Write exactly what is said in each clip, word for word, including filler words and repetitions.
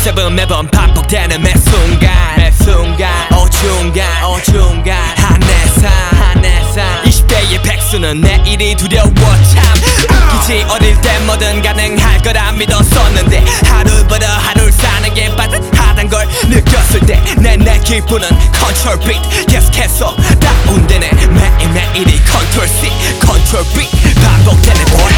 붙잡은 매번 반복되는 매 순간 매 순간 어중간 어중간 한해상 한해상 이십 대의 백수는 내일이 두려워 참 웃기지 어릴 때 뭐든 가능할 거라 믿었었는데 하루보다 하루를 사는 게 빠듯하단 걸 느꼈을 때 내 내 기분은 컨트롤 beat 계속해서 다운되네 매일매일이 컨트롤 C 컨트롤 B 반복되네 boy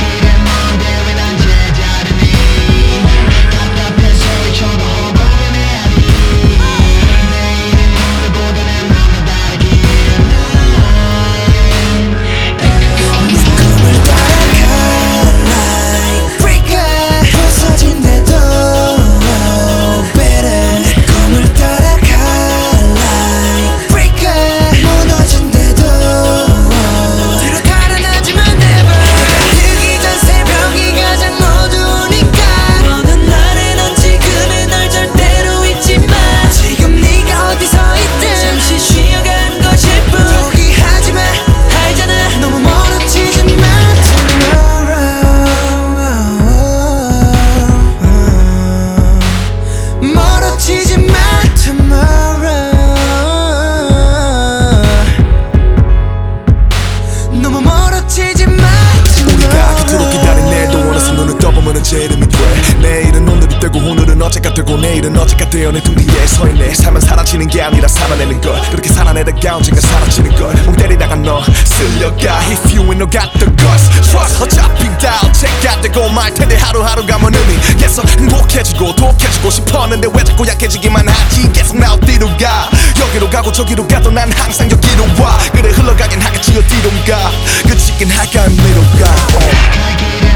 제 이름이 돼 내일은 오늘이 되고 오늘은 어제가 되고 내일은 어제가 되어 내 등 뒤에 서있네 삶은 사라지는 게 아니라 살아내는 것 그렇게 살아내다가 언젠가 사라지는 걸 멍 때리다가 너 쓸려가 If you ain't no got the guts Trust 어차피 다 언제가 되고 말 텐데 하루하루가 뭔 의미 계속 행복해지고 독해지고 싶었는데 왜 자꾸 약해지기만 하지 계속 나 어디로 가 여기로 가고 저기로 가도 난 항상 여기로 와 그래 흘러가긴 하겠지 어디론가 그치긴 할까 의미로 가 oh.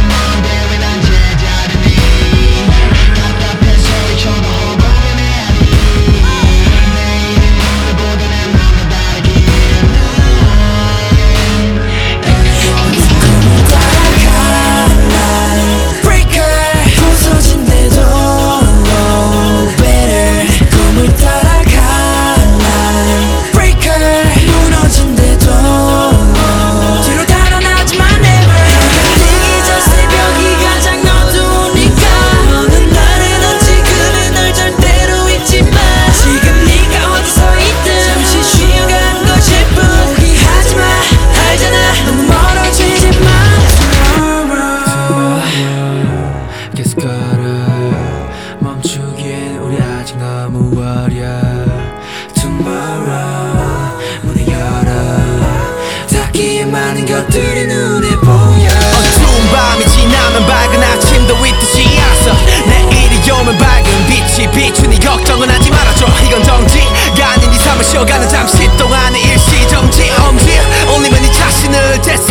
멈추기엔 우리 아직 너무 어려 Tomorrow 문을 열어 닿기에 많은 것들이 눈에 보여 어두운 밤이 지나면 밝은 아침도 있듯이 알았어 내일이 오면 밝은 빛이 비추니 걱정은 하지 말아줘 이건 정지가 아닌 네 삶을 쉬어가는 잠시 동안의 일시정지 엄지 올리면 네 자신을